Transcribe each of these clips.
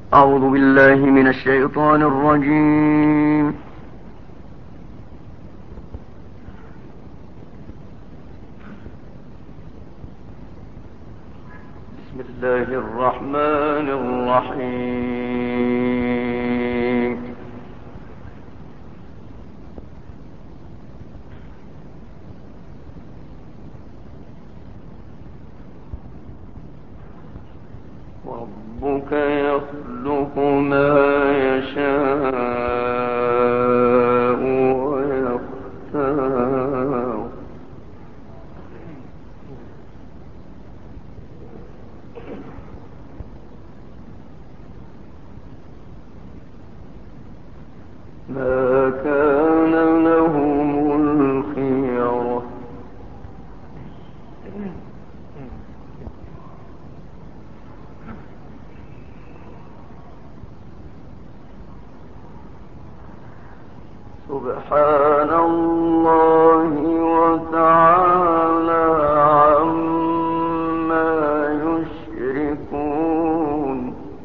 أعوذ بالله من الشيطان الرجيم. بسم الله الرحمن الرحيم. ربك يخلق ما يشاء ويختار ما كان لهم الخيرة سبحان الله وتعالى عما يشركون.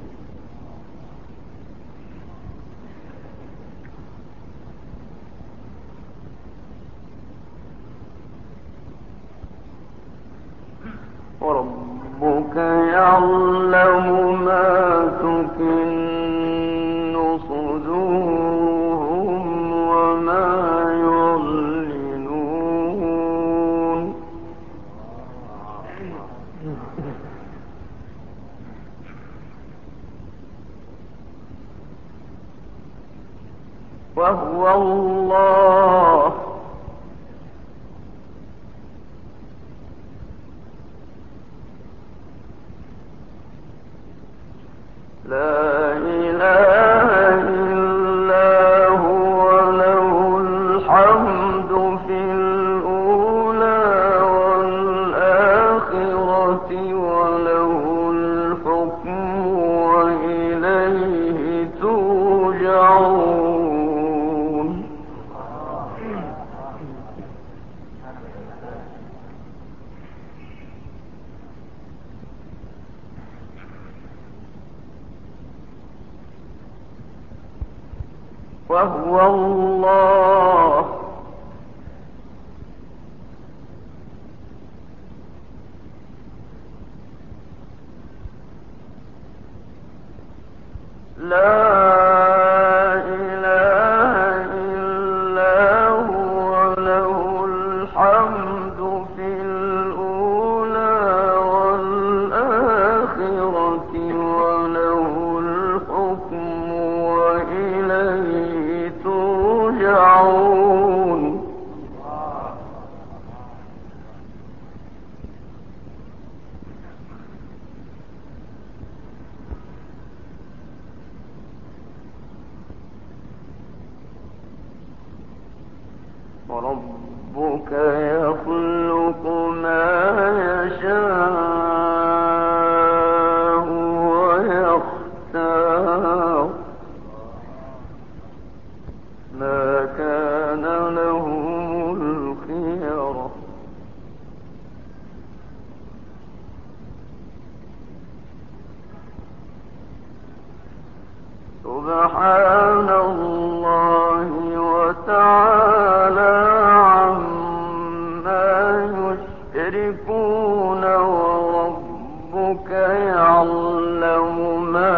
وربك يعلم ما تكن صدورهم وما يعلنون. وهو الله لا إله إلا هو له الحمد في الأولى والآخرة وله الحكم وإليه ترجعون. وهو الله لا إله إلا هو له الحمد في الأولى والآخرة وله الحكم وإليه ترجعون. وربك يخلق ما يشاء ويختار ما كان لهم الخيرة سبحان الله وتعالى عما يشركون. وربك يعلم ما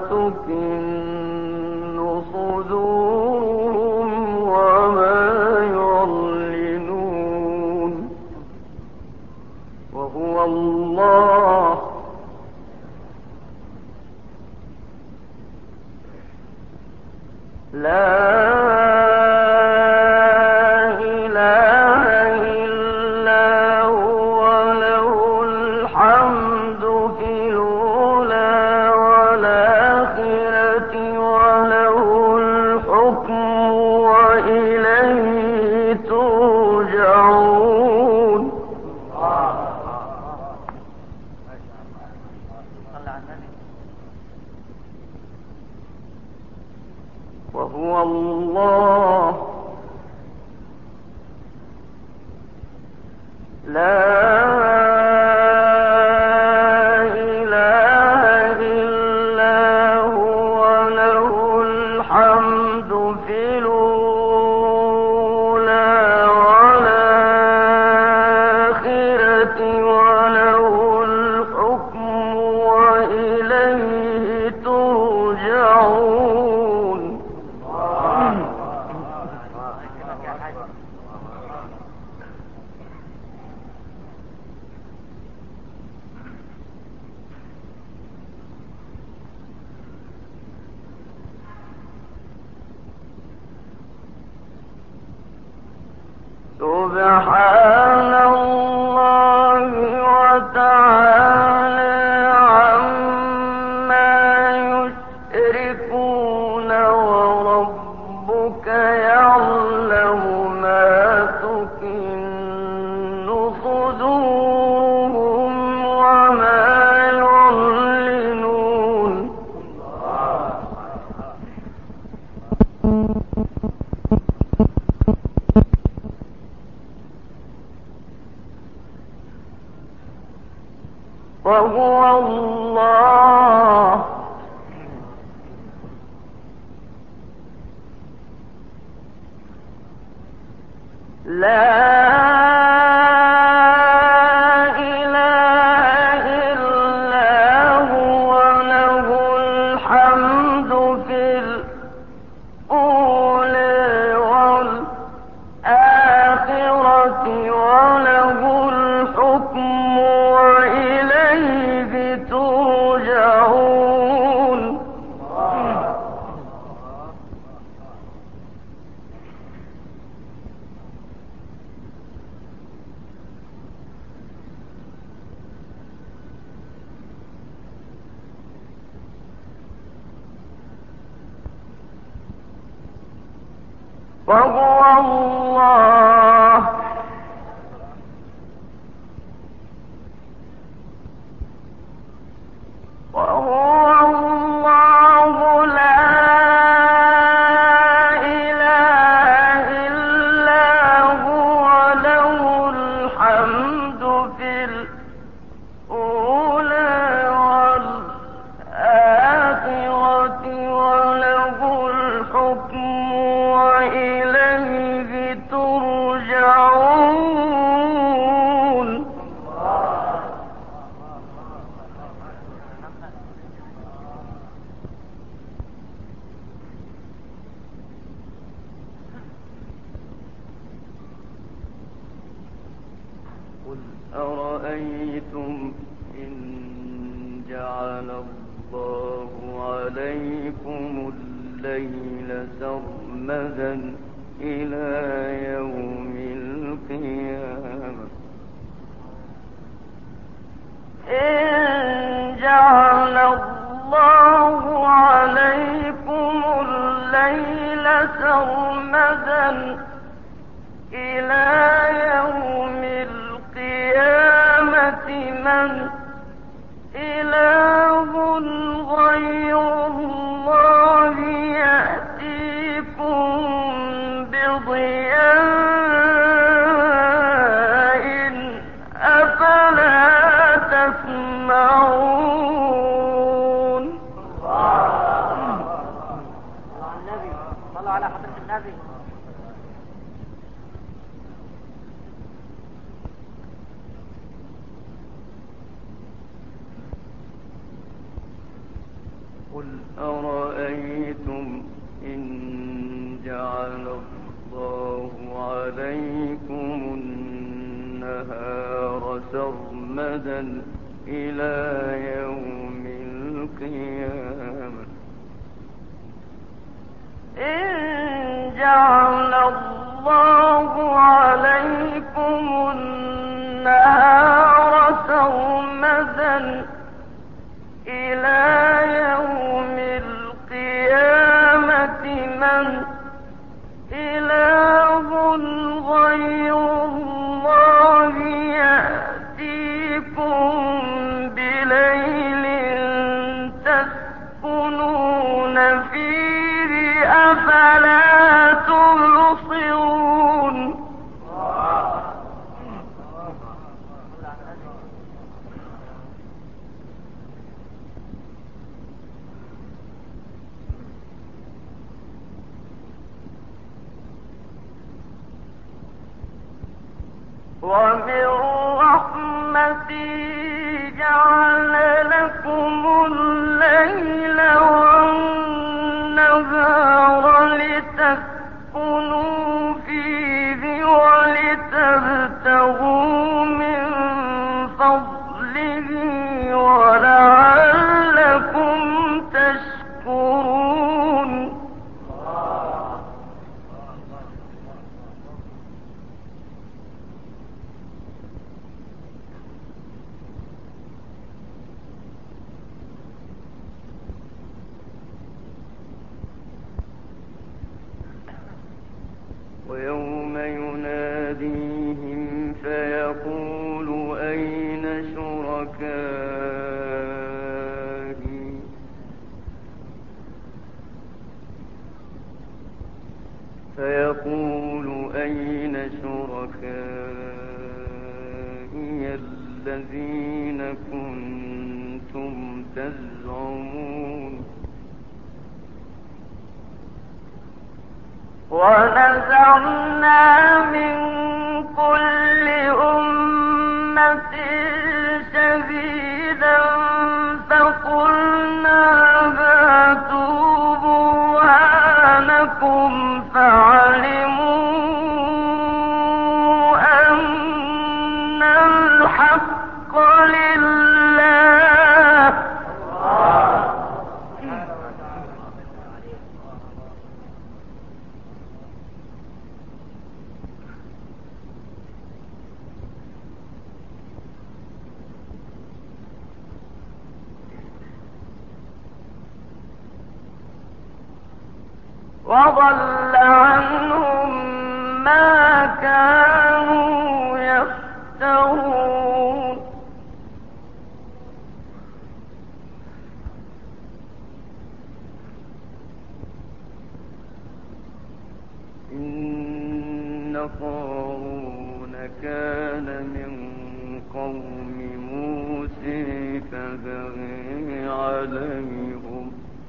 تكن صدورهم وما يعلنون. وهو الله لا إله إلا هو له الحمد في الأولى والآخرة وله الحكم وإليه ترجعون. وهو الله لا إله إلا هو سبحان الله وتعالى عما يشركون وربك يعلم ما تكن صدورهم وما يعلنون وهو الله لا إله إلا هو له الحمد في الأولى والآخرة وله الحكم وإليه ترجعون وهو الله لا إله إلا هو له الحمد في الأولى والآخرة وله الحكم وإليه ترجعون قل أرأيتم إن جعل الله عليكم الليل سرمدا إلى يوم القيامة إن جعل الله عليكم الليل سرمدا إلى يوم القيامة من إله غير الله يأتيكم بضياء أفلا تسمعون صلى على حضرة النبي. قل أرأيتم إن جعل الله عليكم النهار سرمدا إلى يوم القيامة إن جعل الله عليكم النهار سرمدا إلى يوم القيامة من إله غير الله يأتيكم بليل تسكنون فيه أفلا تبصرون ومن رحمته جعل لكم الليل والنهار لتسكنوا فيه ولتبتغوا من فضله ولعلكم تشكرون ويوم يناديهم فيقول أين شركائي الذين كنتم تزعمون ونزعنا من كل أمة شهيدا فقلنا هاتوا برهانكم فعلموا أن الحق لله وضل عنهم ما كانوا يفترون إن قارون كان من قوم موسى فبغى عليهم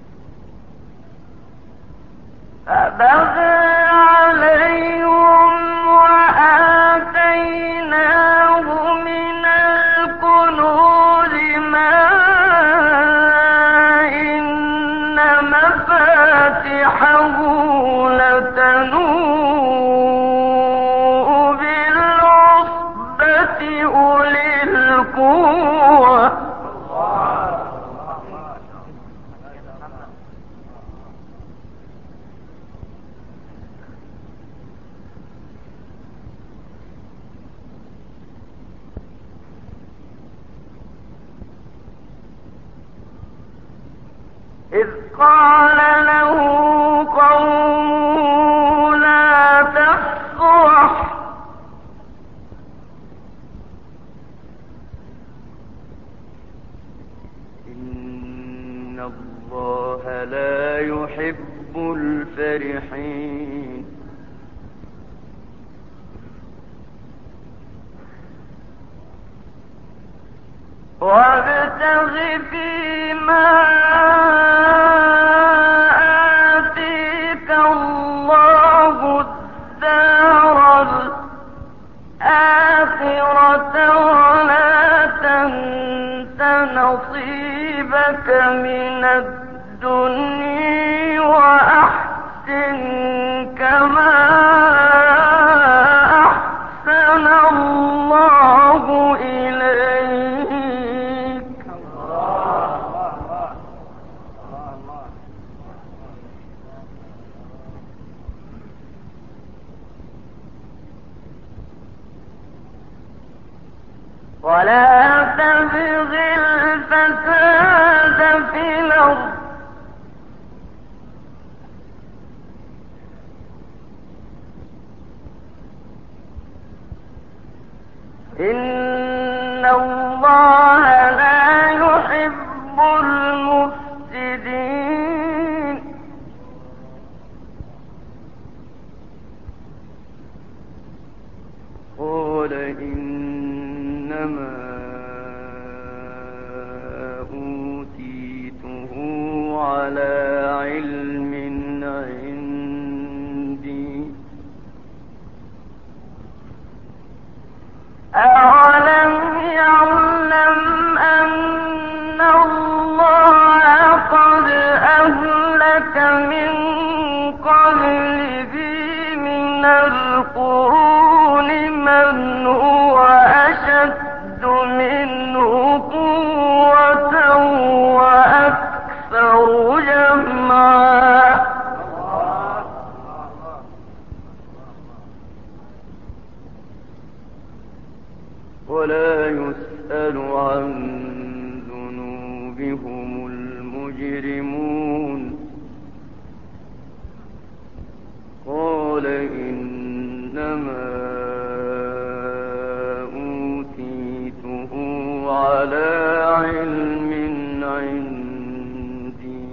وآتيناه من الكنوز ما إن مفاتحه لتنوء بالعصبة أولي القوة إذ قال له قومه لا تفرح إن الله لا يحب الفرحين وابتغ فيما آتيك الله الدار الآخرة ولا تنس نصيبك من الدنيا وأحسن كما أحسن الله إليك ولا تبغ الفساد في الأرض إن الله لا يحب المفسدين قال إنما أوتيته على علم عندي أولم يعلم أن الله قد أهلك من قبله من القرون من هو أشد منه قوة وأكثر جمعا ولا يسأل عن ذنوبهم المجرمون قال إن إنما أوتيته على علم عندي.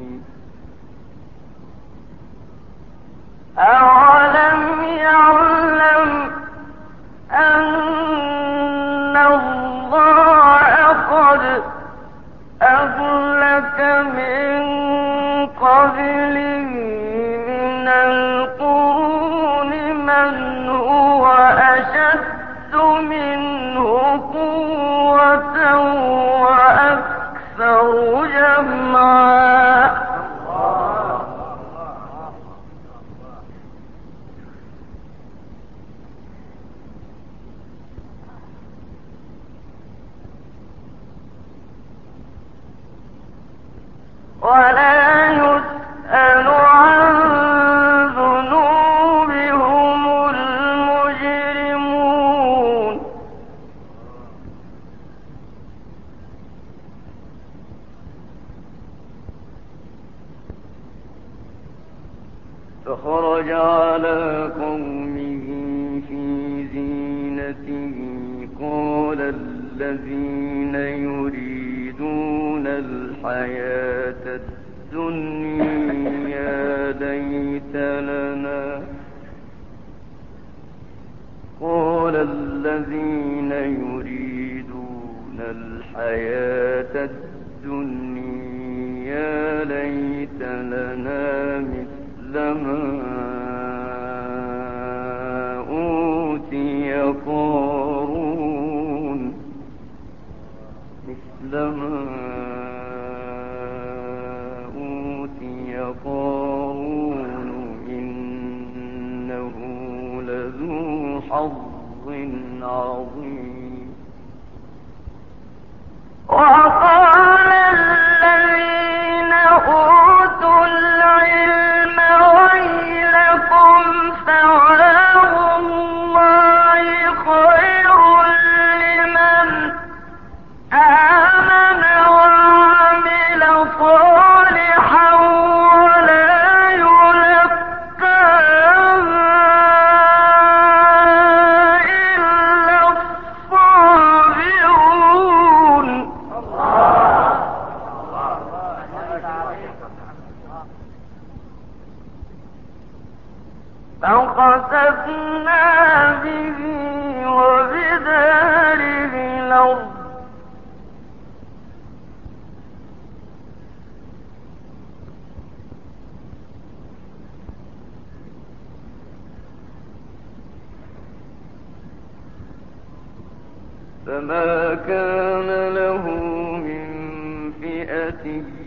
أولم يعلم أن الله قد أهلك من قبله من القرون من هو أشد منه قوة وأكثر جمعا. ولا يسأل عن ذنوبهم المجرمون. فخرج على قومه في زينته قال الذين يريدون الحياة الدنيا ليت لنا قال الذين يريدون الحياة الدنيا ليت لنا مثل ما أوتي قارون مثل ما أوتي قارون إنه لذو حظ عظيم. وقال الذين أوتوا العلم ويلكم ثواب الله خير لمن آمن وعمل صالحا ولا يلقاها إلا الصابرون. فخسفنا به وبداره الأرض فما كان له من فئة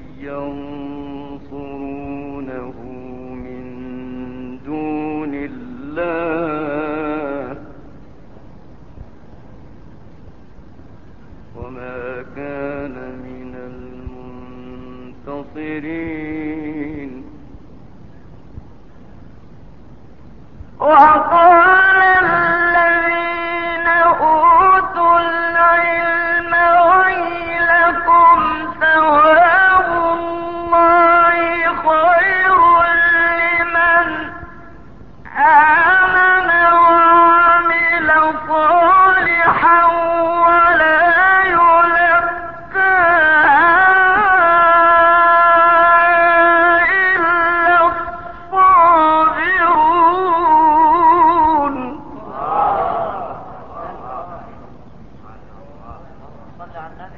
ينصرونه من دون الله وما كان من المنتصرين. وقال الذين أوتوا العلم ويلكم ثواب الله خير لمن آمن وعمل صالحا ولا يلقاها إلا الصابرون. صل على النبي.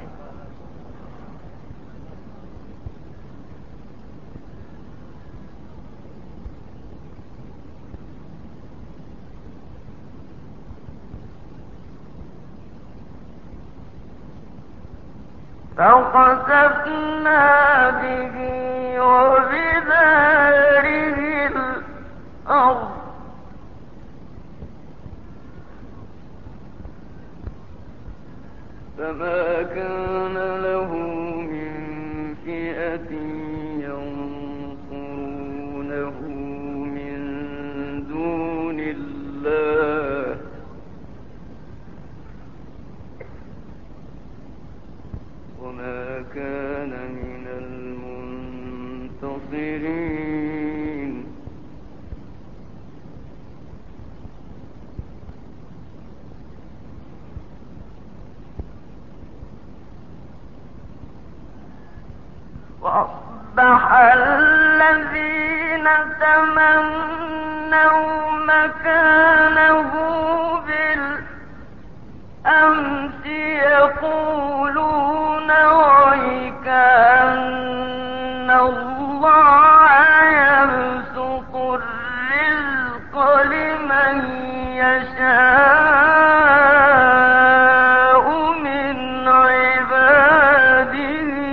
فخسفنا به وبداره الأرض فما كان له من فئة ينصرونه من دون الله وما كان من المنتصرين. وأصبح الذين تمنوا مكانه بالأمس يقولون ويكأن الله يبسط الرزق لمن يشاء من عباده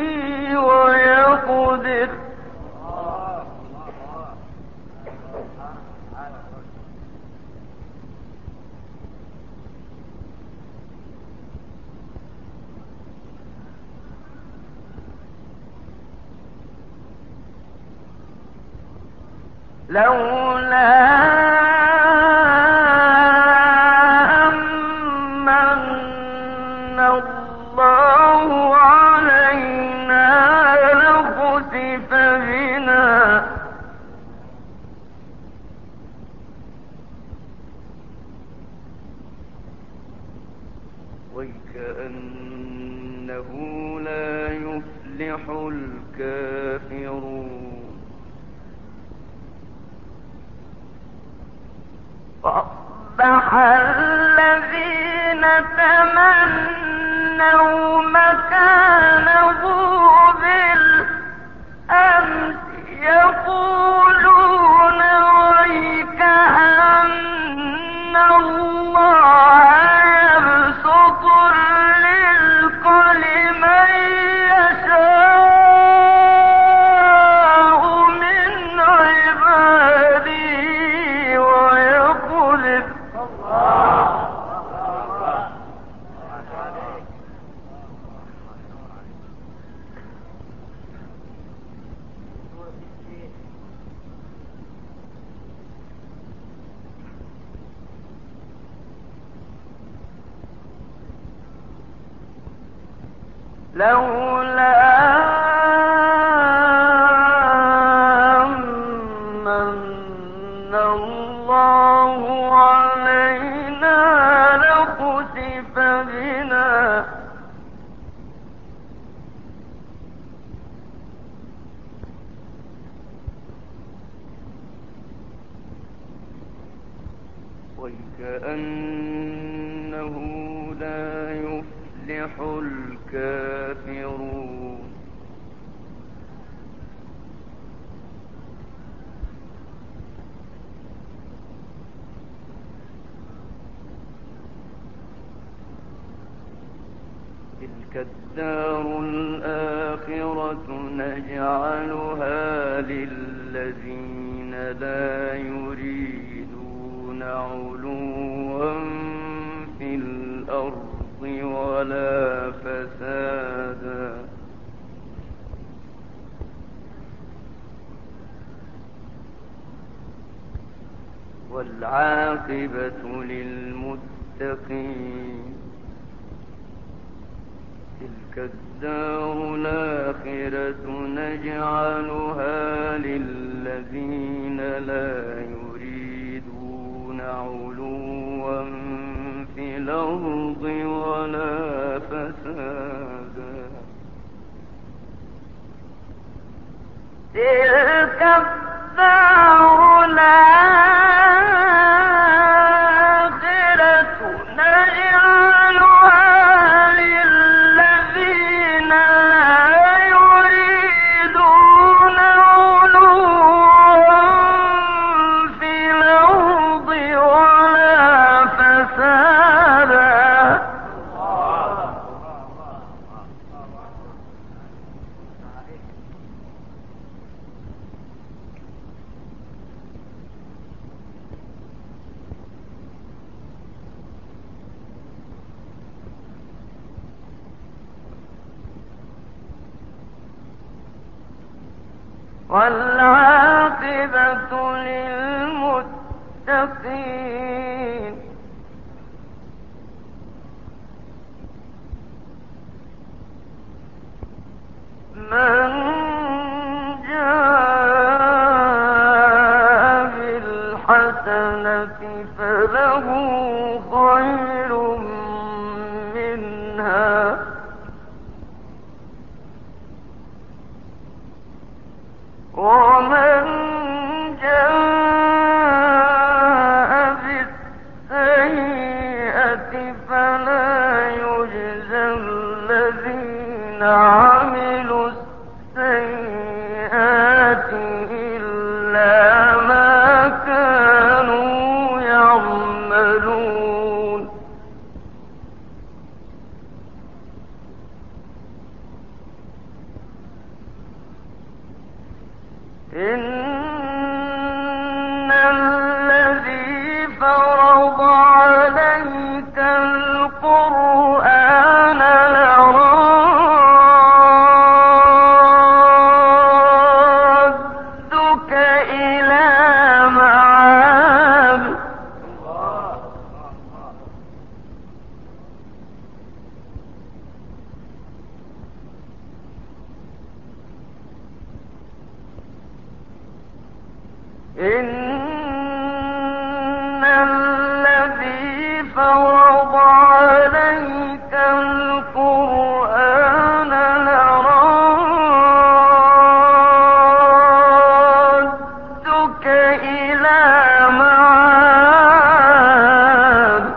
ويقدر لولا أمن الله علينا لخسف بنا وكأنه لا يفلح الكافرون وأصبح الذين تمنوا مكانه بالأمس يقولون ويكأن الله يبسط الرزق لمن يشاء من عباده ويقدر لولا أمن الله علينا لخسف بنا وكأنه لا يفلح الكافرون تلك الدار الآخرة نجعلها للذين لا يريدون علوا في الأرض ولا فسادا والعاقبة للمتقين تلك الدار الآخرة نجعلها للذين لا يريدون علوا في الأرض ولا فسادا تلك الدار الآخرة نجعلها للذين لا يريدون علوا في الأرض ولا فسادا والعاقبة للمتقين من جاء بالحسنة فله خير منها ومن جاء بالسيئة فلا يجزى الذين عملوا السيئات إلا ما كانوا يعملون إن الذي فرض عليك القرآن لرادك إلى معاد إن الذي فرض عليك القرآن لرادك إلى معاد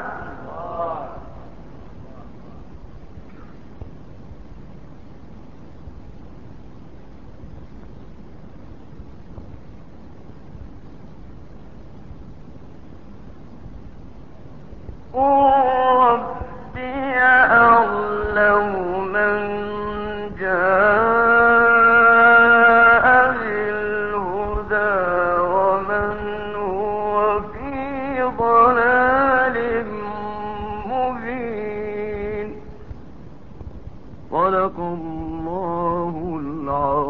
ربي أعلم من جاء بالهدى ومن هو في ضلال مبين صدق الله العظيم